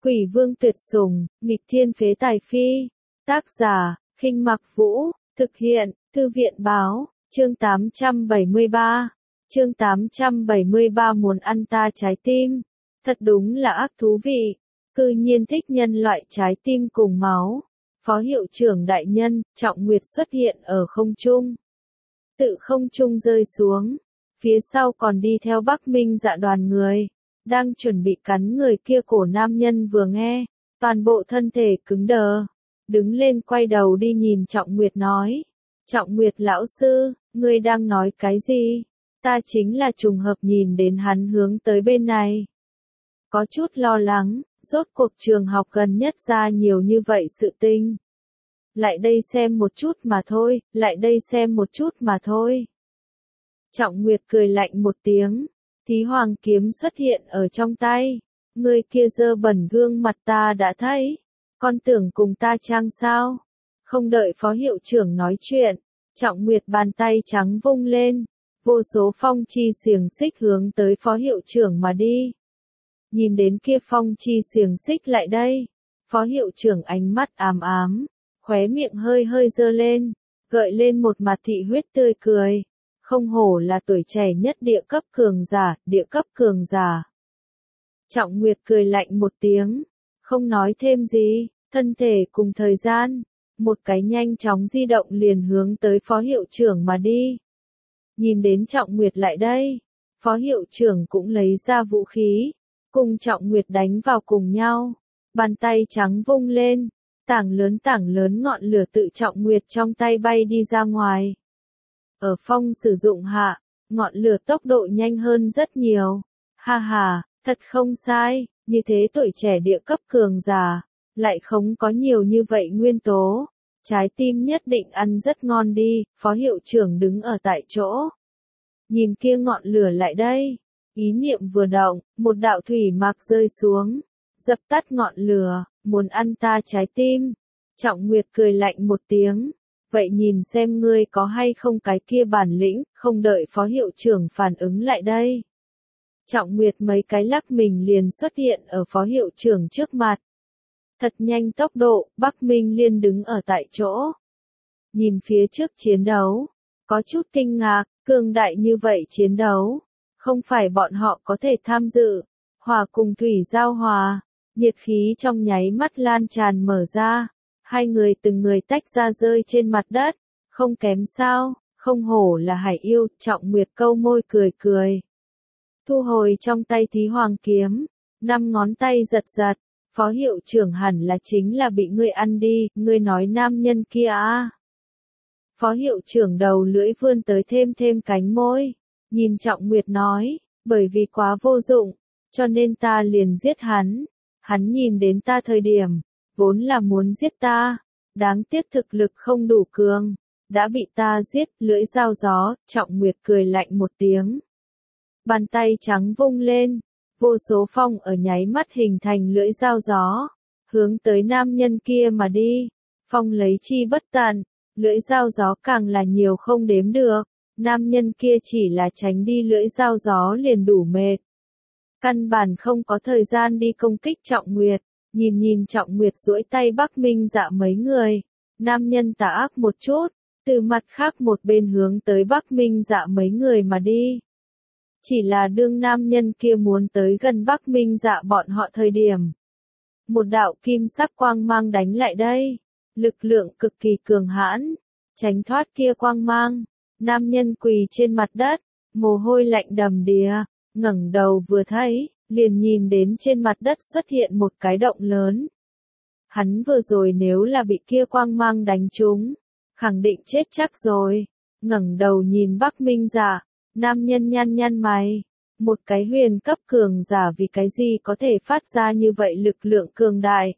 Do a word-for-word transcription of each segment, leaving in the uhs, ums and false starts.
Quỷ vương tuyệt sủng, nghịch thiên phế tài phi. Tác giả, Khinh Mặc Vũ, thực hiện, Thư viện báo, chương tám trăm bảy mươi ba. Chương tám trăm bảy mươi ba muốn ăn ta trái tim. Thật đúng là ác thú vị. Cư nhiên thích nhân loại trái tim cùng máu. Phó hiệu trưởng đại nhân, Trọng Nguyệt xuất hiện ở không trung. Tự không trung rơi xuống. Phía sau còn đi theo Bắc Minh Dạ đoàn người. Đang chuẩn bị cắn người kia cổ nam nhân vừa nghe. Toàn bộ thân thể cứng đờ. Đứng lên quay đầu đi nhìn Trọng Nguyệt nói. Trọng Nguyệt lão sư, ngươi đang nói cái gì? Ta chính là trùng hợp nhìn đến hắn hướng tới bên này. Có chút lo lắng, rốt cuộc trường học gần nhất ra nhiều như vậy sự tình. Lại đây xem một chút mà thôi, lại đây xem một chút mà thôi. Trọng Nguyệt cười lạnh một tiếng, Thí Hoàng kiếm xuất hiện ở trong tay. Người kia dơ bẩn gương mặt ta đã thấy, con tưởng cùng ta trang sao? Không đợi phó hiệu trưởng nói chuyện, Trọng Nguyệt bàn tay trắng vung lên, vô số phong chi xiềng xích hướng tới phó hiệu trưởng mà đi. Nhìn đến kia phong chi xiềng xích lại đây, phó hiệu trưởng ánh mắt ám ám, khóe miệng hơi hơi dơ lên, gợi lên một mặt thị huyết tươi cười. Không hổ là tuổi trẻ nhất địa cấp cường giả, địa cấp cường giả. Trọng Nguyệt cười lạnh một tiếng, không nói thêm gì, thân thể cùng thời gian, một cái nhanh chóng di động liền hướng tới phó hiệu trưởng mà đi. Nhìn đến Trọng Nguyệt lại đây, phó hiệu trưởng cũng lấy ra vũ khí, cùng Trọng Nguyệt đánh vào cùng nhau, bàn tay trắng vung lên, tảng lớn tảng lớn ngọn lửa tự Trọng Nguyệt trong tay bay đi ra ngoài. Ở phong sử dụng hạ, ngọn lửa tốc độ nhanh hơn rất nhiều. Ha ha, thật không sai, như thế tuổi trẻ địa cấp cường giả, lại không có nhiều như vậy nguyên tố. Trái tim nhất định ăn rất ngon đi, phó hiệu trưởng đứng ở tại chỗ. Nhìn kia ngọn lửa lại đây, ý niệm vừa động, một đạo thủy mạc rơi xuống, dập tắt ngọn lửa, muốn ăn ta trái tim. Trọng Nguyệt cười lạnh một tiếng. Vậy nhìn xem ngươi có hay không cái kia bản lĩnh, không đợi phó hiệu trưởng phản ứng lại đây. Trọng Nguyệt mấy cái lắc mình liền xuất hiện ở phó hiệu trưởng trước mặt. Thật nhanh tốc độ, Bắc Minh Liên đứng ở tại chỗ. Nhìn phía trước chiến đấu, có chút kinh ngạc, cường đại như vậy chiến đấu. Không phải bọn họ có thể tham dự, hòa cùng thủy giao hòa, nhiệt khí trong nháy mắt lan tràn mở ra. Hai người từng người tách ra rơi trên mặt đất, không kém sao, không hổ là hải yêu, Trọng Nguyệt câu môi cười cười. Thu hồi trong tay Thí Hoàng kiếm, năm ngón tay giật giật, phó hiệu trưởng hẳn là chính là bị ngươi ăn đi, ngươi nói nam nhân kia à. Phó hiệu trưởng đầu lưỡi vươn tới thêm thêm cánh môi, nhìn Trọng Nguyệt nói, bởi vì quá vô dụng, cho nên ta liền giết hắn, hắn nhìn đến ta thời điểm. Vốn là muốn giết ta, đáng tiếc thực lực không đủ cường, đã bị ta giết, lưỡi dao gió, Trọng Nguyệt cười lạnh một tiếng. Bàn tay trắng vung lên, vô số phong ở nháy mắt hình thành lưỡi dao gió, hướng tới nam nhân kia mà đi, phong lấy chi bất tận, lưỡi dao gió càng là nhiều không đếm được, nam nhân kia chỉ là tránh đi lưỡi dao gió liền đủ mệt. Căn bản không có thời gian đi công kích Trọng Nguyệt. Nhìn nhìn Trọng Nguyệt duỗi tay Bắc Minh Dạ mấy người, nam nhân tà ác một chút, từ mặt khác một bên hướng tới Bắc Minh Dạ mấy người mà đi. Chỉ là đương nam nhân kia muốn tới gần Bắc Minh Dạ bọn họ thời điểm. Một đạo kim sắc quang mang đánh lại đây, lực lượng cực kỳ cường hãn, tránh thoát kia quang mang, nam nhân quỳ trên mặt đất, mồ hôi lạnh đầm đìa, ngẩng đầu vừa thấy. Liền nhìn đến trên mặt đất xuất hiện một cái động lớn. Hắn vừa rồi nếu là bị kia quang mang đánh trúng, khẳng định chết chắc rồi. Ngẩng đầu nhìn Bắc Minh Dạ, nam nhân nhăn nhăn mày. Một cái huyền cấp cường giả vì cái gì có thể phát ra như vậy lực lượng cường đại?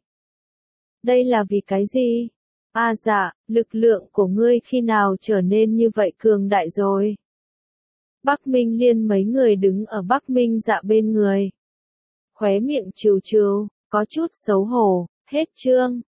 Đây là vì cái gì? À dạ, lực lượng của ngươi khi nào trở nên như vậy cường đại rồi? Bắc Minh Liên mấy người đứng ở Bắc Minh Dạ bên người. Khóe miệng trừ trừ, có chút xấu hổ, hết chương.